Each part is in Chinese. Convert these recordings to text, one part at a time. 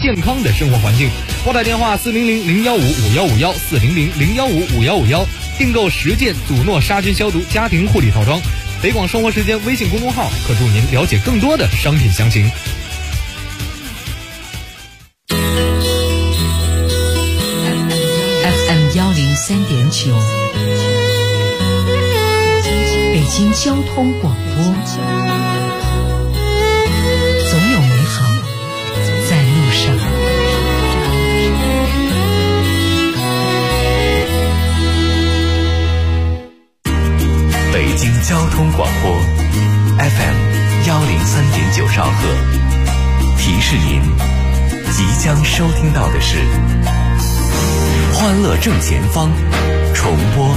健康的生活环境。拨打电话400-015-5151，400-015-5151，订购10件祖诺杀菌消毒家庭护理套装。北广生活时间微信公众号可助您了解更多的商品详情。 FM 103.9，北京交通广播，总有美好在路上。 北京交通广播 FM 103.9兆赫，提示您即将收听到的是欢乐正前方重播。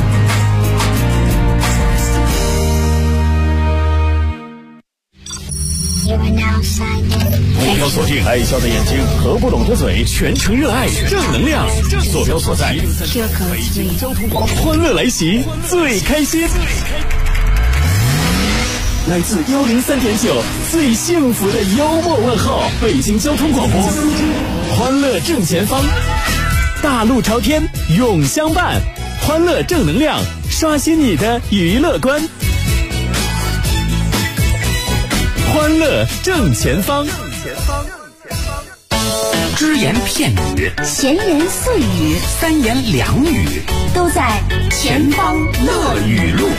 目标锁定爱笑的眼睛和不懂的嘴，全程热爱正能量。坐标所在北京交通广播，欢乐来袭，最开心。来自103.9最幸福的幽默问候，北京交通广播，欢乐正前方，大路朝天永相伴，欢乐正能量，刷新你的娱乐观。欢乐正前方， 只言片语， 闲言碎语， 三言两语， 都在前方乐语录。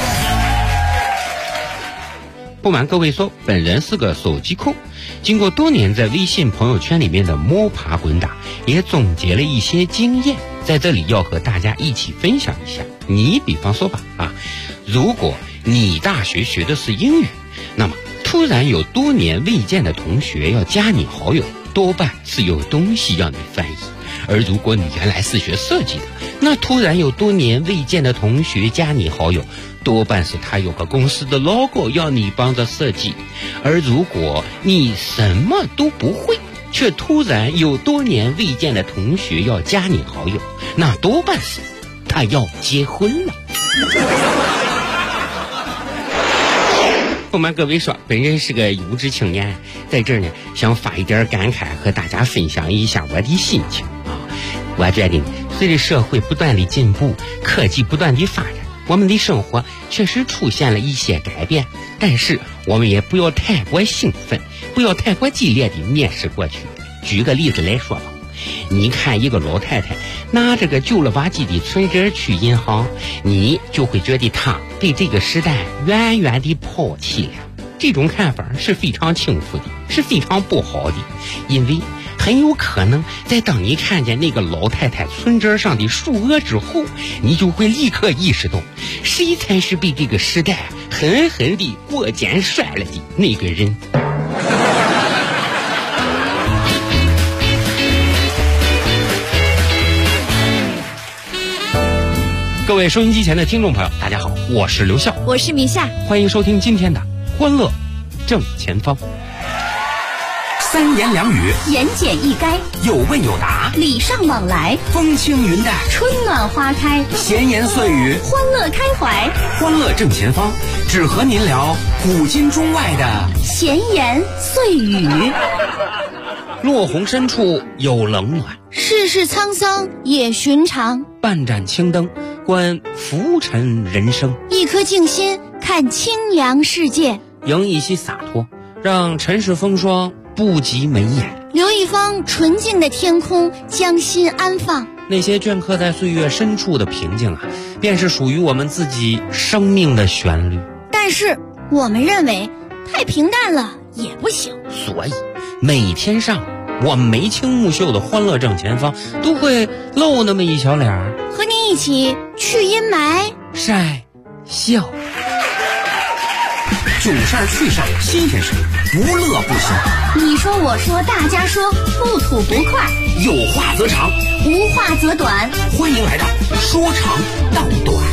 不瞒各位说，本人是个手机控，经过多年在微信朋友圈里面的摸爬滚打，也总结了一些经验，在这里要和大家一起分享一下。你比方说吧如果你大学学的是英语，那么突然有多年未见的同学要加你好友，多半是有东西要你翻译。而如果你原来是学设计的，那突然有多年未见的同学加你好友，多半是他有个公司的 logo 要你帮着设计。而如果你什么都不会，却突然有多年未见的同学要加你好友，那多半是他要结婚了。不瞒各位说，本人是个无知青年，在这儿呢想发一点感慨，和大家分享一下我的心情我觉得随着社会不断的进步，科技不断的发展，我们的生活确实出现了一些改变，但是我们也不要太过兴奋，不要太过激烈的面试过去。举个例子来说吧，你看一个老太太拿着个旧了吧唧的存折去银行，你就会觉得她被这个时代远远地抛弃了。这种看法是非常轻浮的，是非常不好的，因为很有可能在当你看见那个老太太存折上的数额之后，你就会立刻意识到，谁才是被这个时代狠狠地过肩摔了的那个人。各位收音机前的听众朋友，大家好，我是刘笑， 我是米夏， 欢迎收听今天的欢乐正前方。 三言两语， 言简意赅， 有问有答， 礼尚往来， 风轻云淡， 春暖花开， 闲言碎语， 欢乐开怀。 欢乐正前方，只和您聊古今中外的闲言碎语。 落红深处有冷暖， 世事沧桑也寻常。 半盏青灯观浮沉人生， 一颗静心看清凉世界。 迎一些洒脱，让尘世风霜不及眉眼。 留一方纯净的天空，将心安放。 那些镌刻在岁月深处的平静便是属于我们自己生命的旋律。 但是我们认为太平淡了也不行， 所以每天上我们眉清目秀的欢乐正前方都会露那么一小脸儿， 和你一起去阴霾晒笑。 囧事儿趣事儿新鲜事，无乐不休。 你说我说大家说，不吐不快， 有话则长， 无话则短。 欢迎来到说长道短。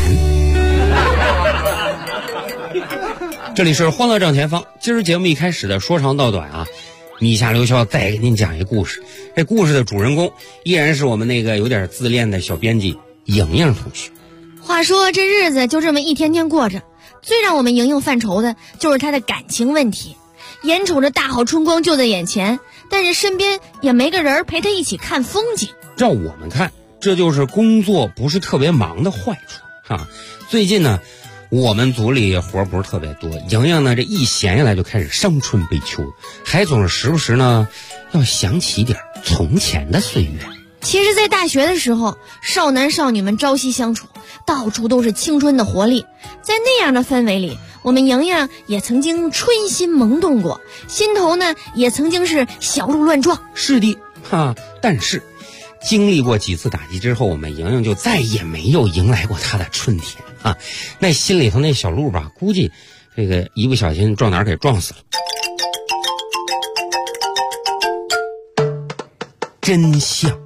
这里是欢乐正前方，今儿节目一开始的说长道短米夏刘笑再给您讲一故事。这故事的主人公依然是我们那个有点自恋的小编辑莹莹同学。 话说这日子就这么一天天过着，最让我们莹莹犯愁的就是她的感情问题。眼瞅着大好春光就在眼前， 但是身边也没个人陪他一起看风景。 照我们看，这就是工作不是特别忙的坏处啊。最近呢，我们组里活不是特别多，莹莹呢这一闲下来就开始伤春悲秋，还总是时不时呢要想起点从前的岁月。 其实在大学的时候，少男少女们朝夕相处，到处都是青春的活力。在那样的氛围里，我们莹莹也曾经春心萌动过，心头呢也曾经是小鹿乱撞。 是的但是经历过几次打击之后，我们莹莹就再也没有迎来过她的春天啊。那心里头那小鹿吧，估计这个一不小心撞哪儿给撞死了。真相。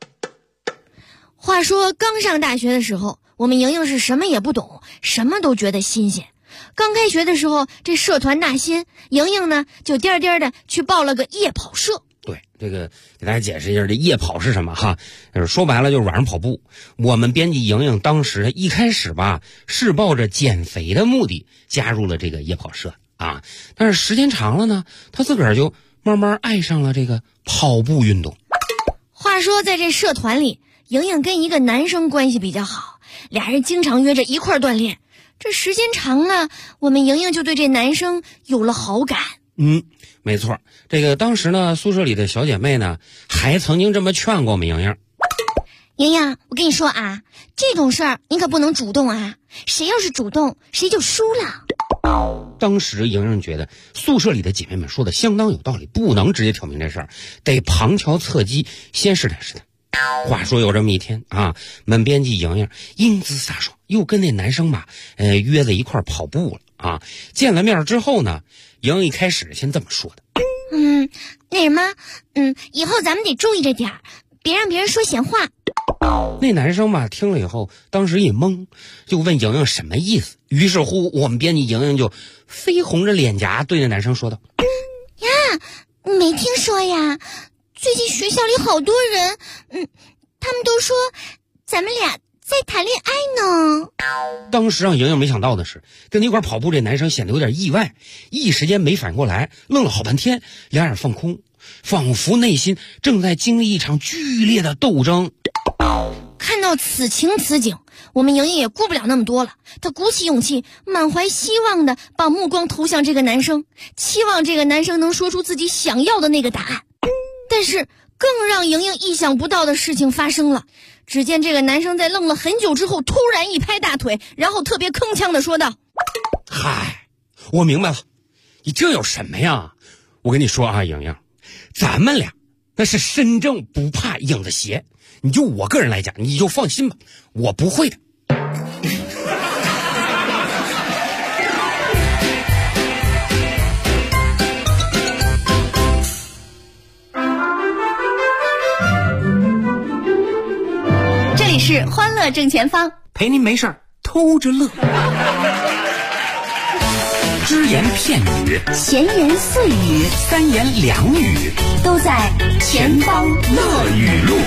话说刚上大学的时候，我们莹莹是什么也不懂，什么都觉得新鲜。刚开学的时候，这社团大新，莹莹呢就颠颠的去报了个夜跑社。 对，这个给大家解释一下，这夜跑是什么哈？说白了就是晚上跑步。我们编辑莹莹当时一开始吧，是抱着减肥的目的加入了这个夜跑社啊，但是时间长了呢，她自个儿就慢慢爱上了这个跑步运动。 话说在这社团里，莹莹跟一个男生关系比较好，俩人经常约着一块锻炼。这时间长了，我们莹莹就对这男生有了好感。 没错，这个当时呢，宿舍里的小姐妹呢，还曾经这么劝过我们莹莹。 莹莹，我跟你说啊，这种事儿你可不能主动啊，谁要是主动，谁就输了。 当时莹莹觉得宿舍里的姐妹们说的相当有道理，不能直接挑明这事儿，得旁敲侧击，先试探试探。话说有这么一天啊，本编辑莹莹英姿飒爽，又跟那男生吧，约在一块跑步了啊。见了面之后呢，莹莹一开始先这么说的： 那什么，以后咱们得注意着点儿，别让别人说闲话。 那男生吧听了以后，当时一懵，就问莹莹什么意思。于是乎，我们编辑莹莹就绯红着脸颊对那男生说道： 呀，你没听说呀？最近学校里好多人，他们都说咱们俩在谈恋爱呢。 当时让莹莹没想到的是，跟他一块跑步这男生显得有点意外，一时间没反应过来，愣了好半天，两眼放空，仿佛内心正在经历一场剧烈的斗争。 看到此情此景，我们莹莹也顾不了那么多了，她鼓起勇气，满怀希望的把目光投向这个男生，期望这个男生能说出自己想要的那个答案。但是更让莹莹意想不到的事情发生了，只见这个男生在愣了很久之后，突然一拍大腿，然后特别铿锵的说道： 嗨，我明白了，你这有什么呀？我跟你说啊，莹莹，咱们俩那是身正不怕影子斜，你就我个人来讲，你就放心吧，我不会的。 这里是欢乐正前方， 陪您没事儿偷着乐。只言片语， 闲言碎语， 三言两语， 都在前方乐语录。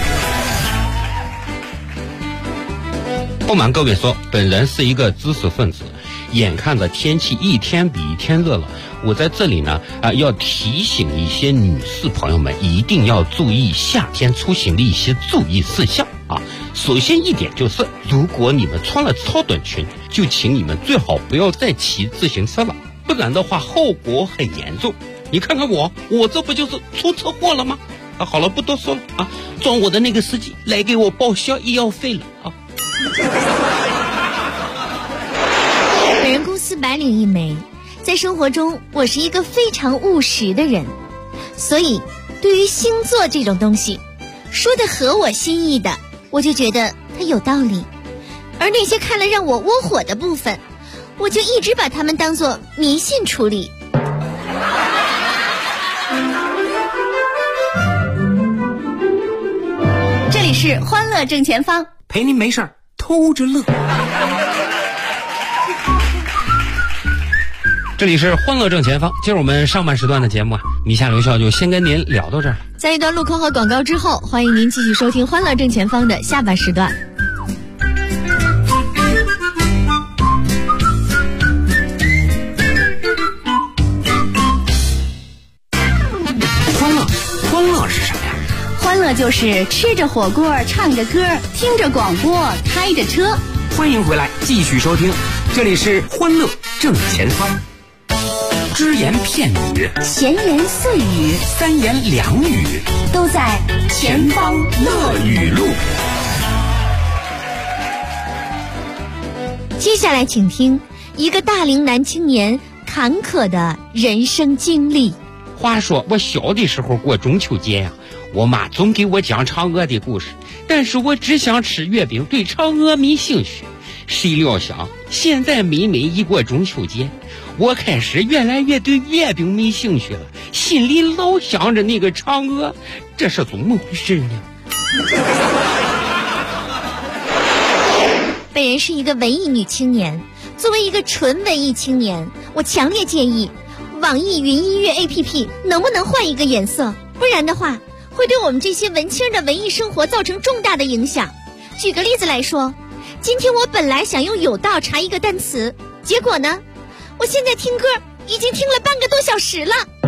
不瞒各位说，本人是一个知识分子，眼看着天气一天比一天热了，我在这里呢要提醒一些女士朋友们，一定要注意夏天出行的一些注意事项啊。首先一点就是，如果你们穿了超短裙，就请你们最好不要再骑自行车了，不然的话后果很严重。你看看我这不就是出车祸了吗？好了，不多说了啊，撞我的那个司机来给我报销医药费了啊。 本人公司白领一枚，在生活中我是一个非常务实的人，所以对于星座这种东西，说的合我心意的，我就觉得它有道理，而那些看了让我窝火的部分，我就一直把它们当作迷信处理。这里是欢乐正前方， 陪您没事儿偷着乐。 这里是欢乐正前方，今儿我们上半时段的节目啊，米夏留校就先跟您聊到这儿。 在一段路口和广告之后，欢迎您继续收听欢乐正前方的下半时段。 欢乐就是吃着火锅，唱着歌，听着广播，开着车。 欢迎回来，继续收听，这里是欢乐正前方。只言片语， 闲言碎语， 三言两语， 都在前方乐语录。 接下来请听一个大龄男青年坎坷的人生经历。 话说我小的时候过中秋节呀，我妈总给我讲嫦娥的故事，但是我只想吃月饼，对嫦娥没兴趣。谁料想现在每一过中秋节，我开始越来越对月饼没兴趣了，心里老想着那个嫦娥，这是怎么回事呢？ 本人是一个文艺女青年，作为一个纯文艺青年，我强烈建议网易云音乐 APP 能不能换一个颜色，不然的话会对我们这些文青的文艺生活造成重大的影响。举个例子来说，今天我本来想用有道查一个单词，结果呢，我现在听歌已经听了半个多小时了。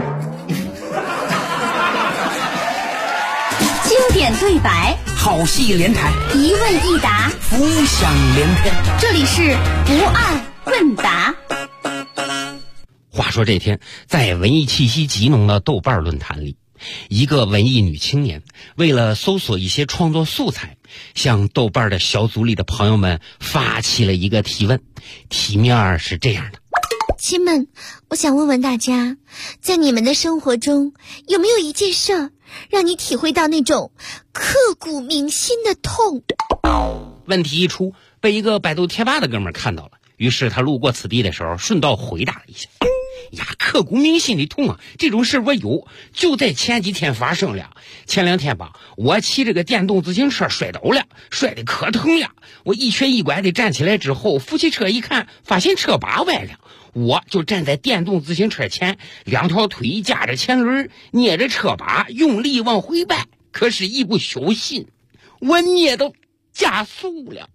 经典对白， 好戏连台， 一问一答， 浮想联翩。 这里是不二问答。 话说这天，在文艺气息极浓的豆瓣论坛里，一个文艺女青年为了搜索一些创作素材，向豆瓣的小组里的朋友们发起了一个提问，题面是这样的： 亲们，我想问问大家，在你们的生活中有没有一件事儿让你体会到那种刻骨铭心的痛？ 问题一出，被一个百度贴吧的哥们儿看到了，于是他路过此地的时候顺道回答了一下：呀，刻骨铭心的痛啊，这种事我有，就在前几天发生了。前2天吧，我骑这个电动自行车摔倒了，摔得可疼了。我一瘸一拐的站起来之后，扶起车一看，发现车把歪了。我就站在电动自行车前，2条腿夹着前轮，捏着车把，用力往回掰。可是一不小心，我捏到加速了。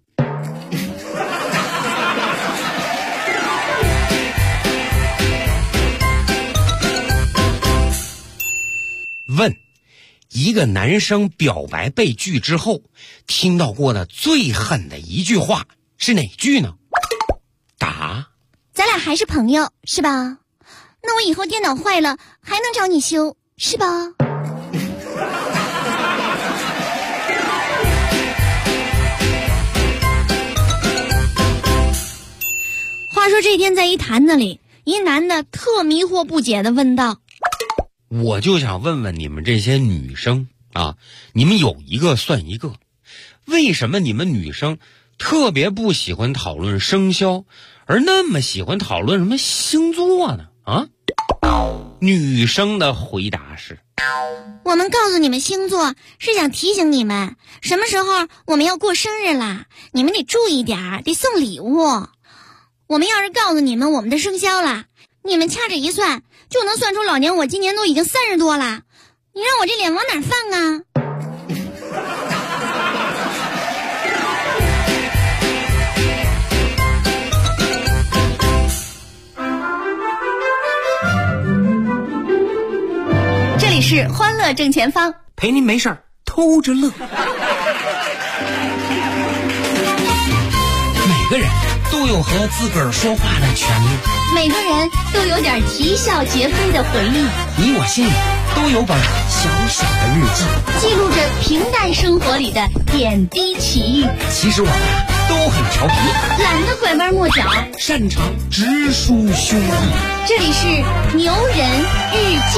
问：一个男生表白被拒之后，听到过的最狠的一句话是哪句呢？答： 咱俩还是朋友，是吧？那我以后电脑坏了还能找你修，是吧？话说这天在一坛子里，一男的特迷惑不解地问道： 我就想问问你们这些女生啊，你们有一个算一个，为什么你们女生特别不喜欢讨论生肖，而那么喜欢讨论什么星座呢？啊？女生的回答是： 我们告诉你们星座是想提醒你们什么时候我们要过生日啦，你们得注意点，得送礼物。我们要是告诉你们我们的生肖啦，你们掐指一算就能算出老娘我今年都已经30多了，你让我这脸往哪放啊？ 这里是欢乐正前方， 陪您没事儿偷着乐。每个人都有和自个儿说话的权利， 每个人都有点啼笑皆非的回忆， 你我心里都有本小小的日记， 记录着平淡生活里的点滴奇遇。 其实我们都很调皮， 懒得拐弯抹角， 擅长直抒胸臆。 这里是牛人日记。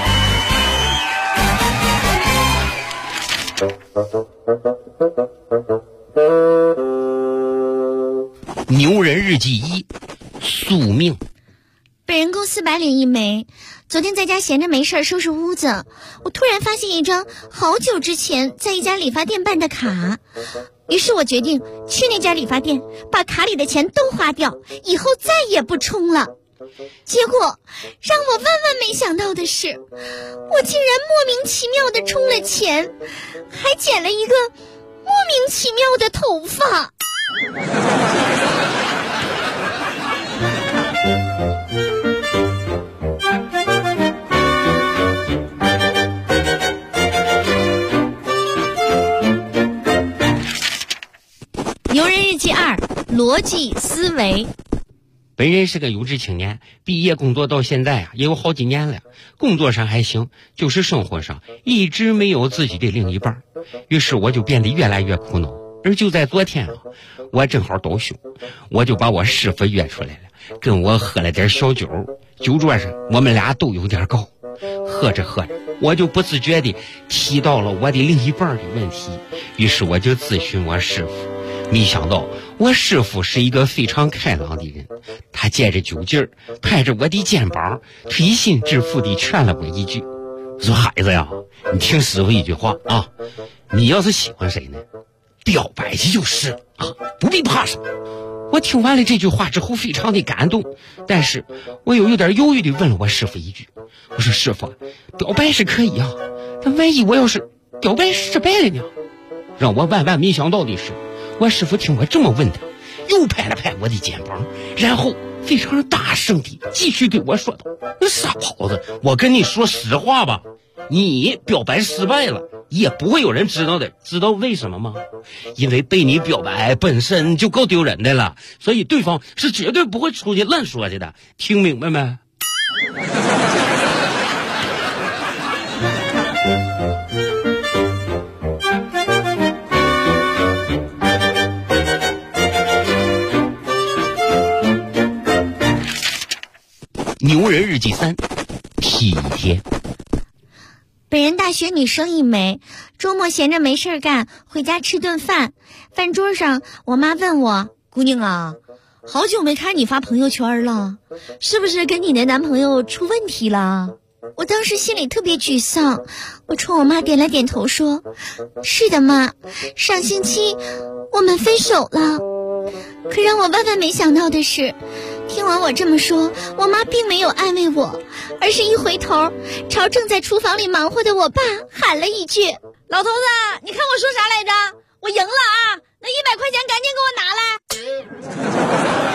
牛人日记1：宿命。 本人公司白领一枚，昨天在家闲着没事收拾屋子，我突然发现一张好久之前在一家理发店办的卡，于是我决定去那家理发店把卡里的钱都花掉，以后再也不充了。结果让我万万没想到的是，我竟然莫名其妙的充了钱，还剪了一个莫名其妙的头发。 牛人日记2，逻辑思维。 本人是个有志青年，毕业工作到现在啊，也有好几年了。工作上还行，就是生活上一直没有自己的另一半，于是我就变得越来越苦恼。而就在昨天啊，我正好倒休，我就把我师傅约出来了，跟我喝了点小酒。酒桌上我们俩都有点高，喝着喝着，我就不自觉地提到了我的另一半的问题。于是我就咨询我师傅，没想到我师傅是一个非常开朗的人，他借着酒劲儿拍着我的肩膀，推心置腹地劝了我一句，说孩子呀，你听师傅一句话啊，你要是喜欢谁呢，表白去就是了啊，不必怕什么。我听完了这句话之后非常的感动，但是我又有点犹豫地问了我师傅一句，我说师傅，表白是可以啊，但万一我要是表白失败了呢？让我万万没想到的是，我师傅听我这么问他，又拍了拍我的肩膀，然后非常大声地继续对我说道，你傻狍子，我跟你说实话吧，你表白失败了也不会有人知道的，知道为什么吗？因为被你表白本身就够丢人的了，所以对方是绝对不会出去乱说去的，听明白没？牛人日记3，体贴。 本人大学女生一枚，周末闲着没事干，回家吃顿饭。饭桌上，我妈问我，姑娘啊，好久没看你发朋友圈了，是不是跟你的男朋友出问题了？我当时心里特别沮丧，我冲我妈点了点头说，是的妈，上星期我们分手了。可让我万万没想到的是，听完我这么说，我妈并没有安慰我，而是一回头朝正在厨房里忙活的我爸喊了一句，老头子，你看我说啥来着？我赢了啊，那100块钱赶紧给我拿来。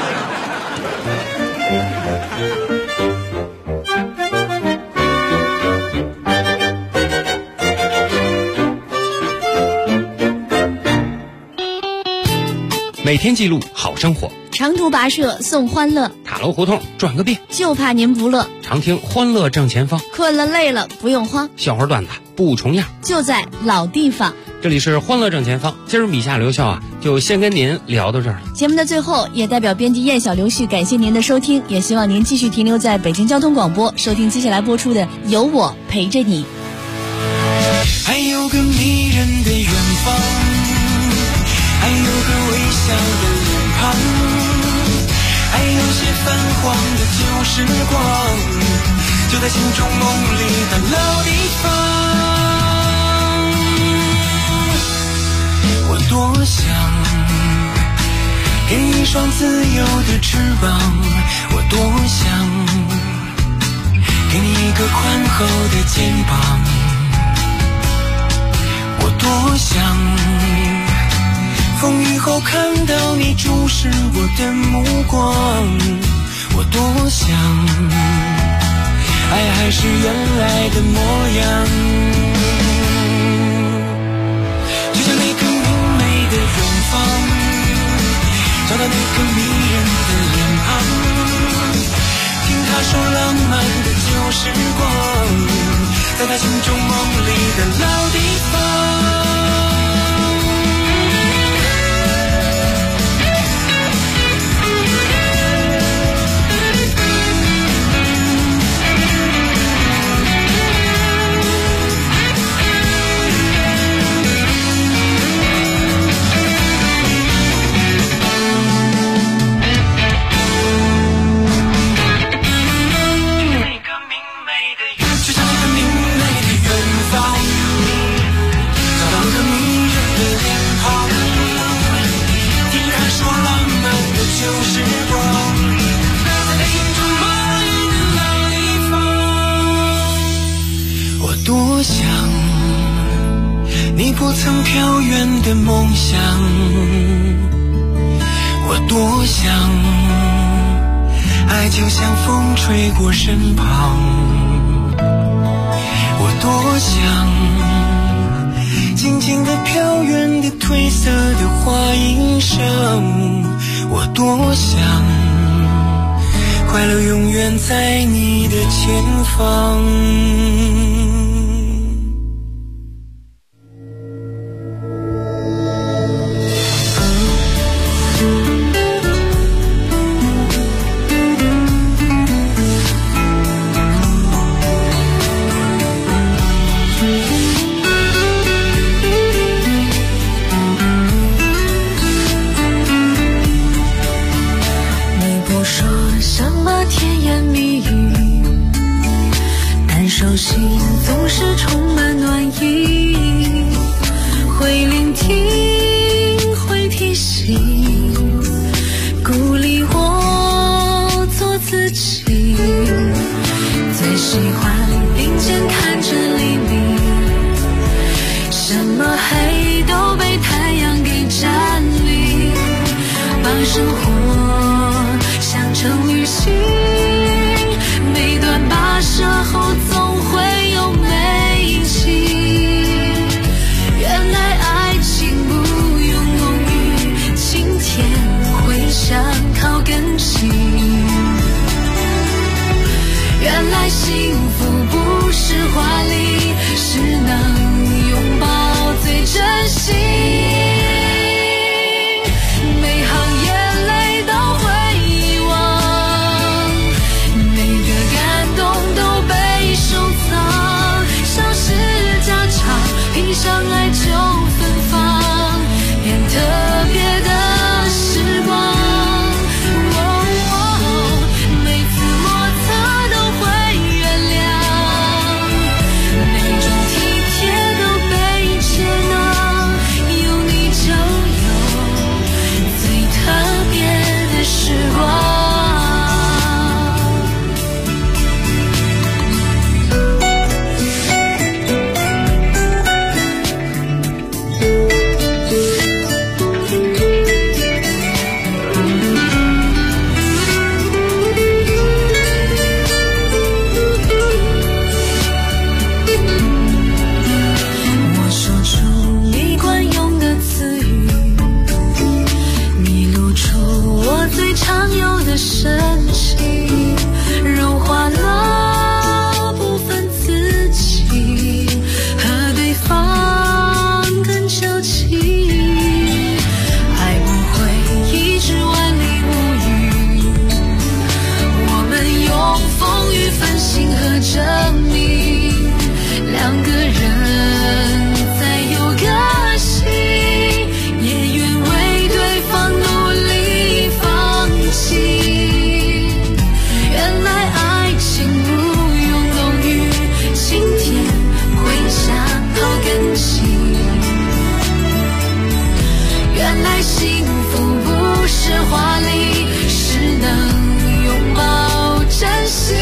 每天记录好生活， 长途跋涉送欢乐， 塔楼胡同转个遍， 就怕您不乐。 常听欢乐正前方， 困了累了不用慌， 笑话段子不重样， 就在老地方。 这里是欢乐正前方，今儿米夏留校啊，就先跟您聊到这儿了。 节目的最后，也代表编辑燕小刘旭感谢您的收听，也希望您继续停留在北京交通广播，收听接下来播出的《有我陪着你》。 还有个迷人的远方，还有个微笑的脸庞，还有些泛黄的旧时光，就在心中梦里的老地方。我多想给你一双自由的翅膀，我多想给你一个宽厚的肩膀，我多想风雨后看到你注视我的目光，我多想爱还是原来的模样，就像那个明媚的远方，找到那个迷人的脸庞，听他说浪漫的旧时光，在他心中梦里的老地方。多想你不曾飘远的梦想，我多想爱就像风吹过身旁，我多想静静地飘远的褪色的花衣裳，我多想快乐永远在你的前方。 手心总是充满暖意，会聆听，会提醒，鼓励我做自己。最喜欢并肩看着黎明，什么黑都被太阳给占领，把生活想成旅行，每段跋涉后总会有美景。原来爱情不用浓郁，晴天会想靠更近。原来幸福不是华丽，是能拥抱最真心。每行眼泪都会遗忘，每个感动都被收藏，像是家常，披上爱就芬芳，变特别的时光。每次摩擦都会原谅，每种体贴都被接纳，有你就有最特别的时光。我说出你惯用的词语，你露出我最常有的神情，融化了部分自己，和对方更交集。爱不会一直万里无云，我们用风雨分心和证明，两个人再有个性，也愿为对方努力放弃。原来爱情不用浓郁，晴天会想靠更近。原来幸福不是华丽，是能拥抱真心。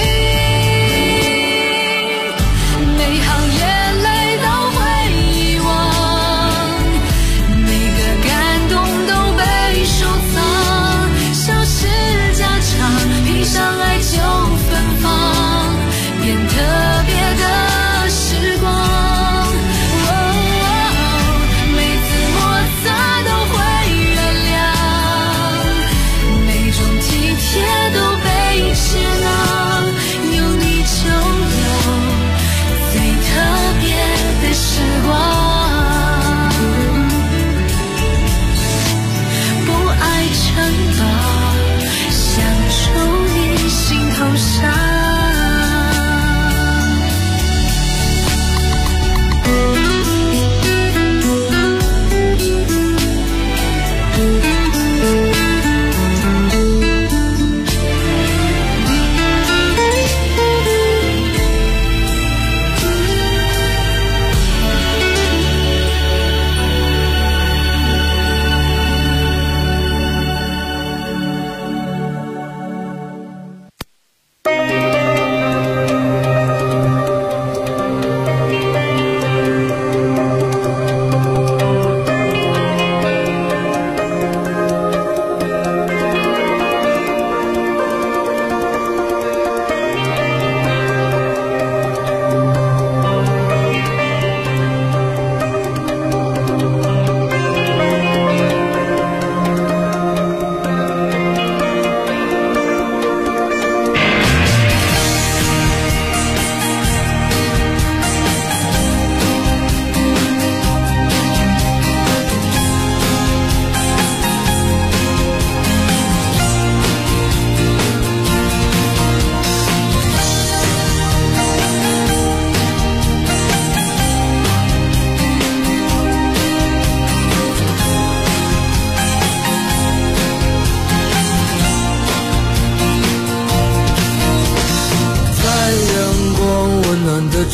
每行眼泪都会遗忘，每个感动都被收藏，像是家常，披上爱就芬芳，变特别的时光。每次摩擦都会原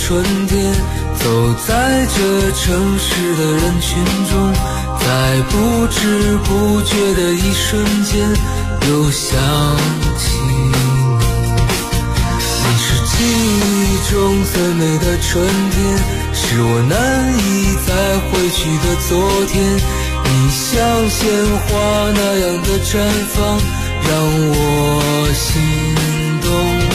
春天，走在这城市的人群中，在不知不觉的一瞬间又想起你是记忆中最美的春天，是我难以再回去的昨天，你像鲜花那样的绽放让我心动。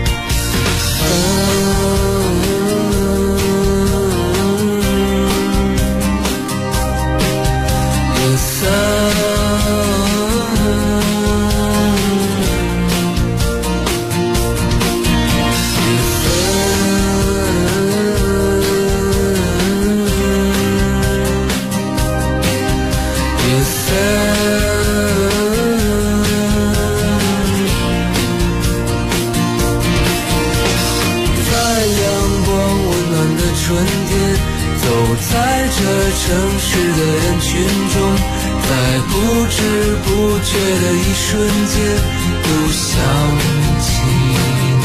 城市的人群中，在不知不觉的一瞬间又想起你，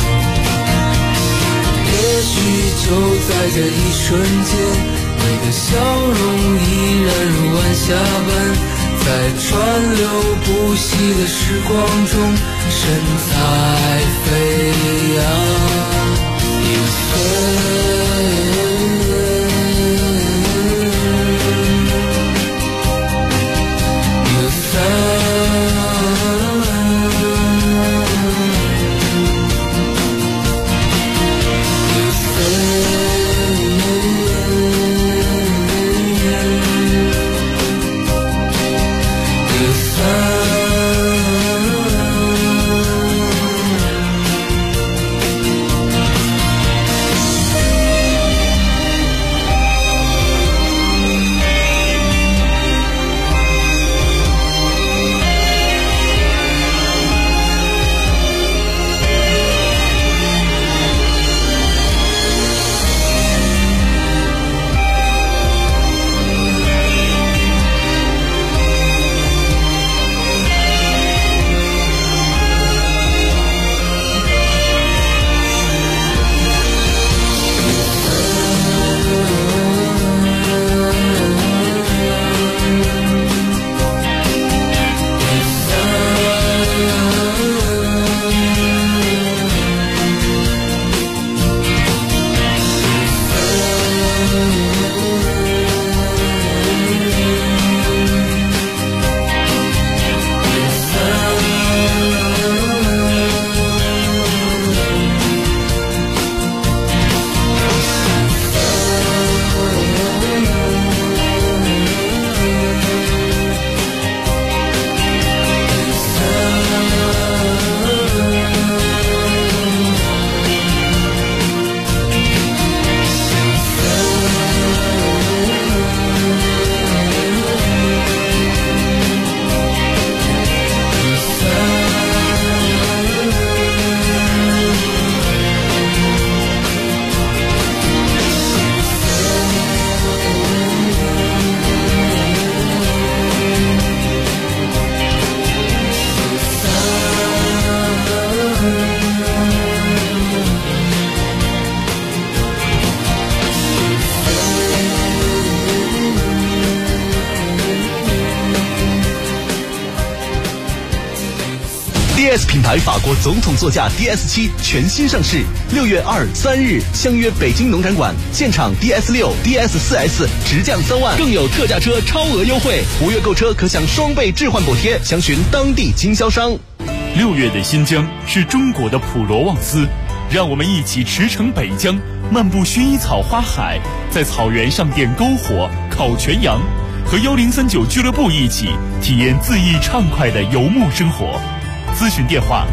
也许就在这一瞬间，你的笑容依然如晚霞般，在川流不息的时光中神采飞扬，一飞 DS 品牌法国总统座驾 DS7 全新上市，6月2、3日相约北京农展馆，现场 DS6、DS4S 直降3万，更有特价车超额优惠，5月购车可享双倍置换补贴，详询当地经销商。 6月的新疆是中国的普罗旺斯，让我们一起驰骋北疆，漫步薰衣草花海，在草原上点篝火、烤全羊，和1039俱乐部一起体验恣意畅快的游牧生活。咨询电话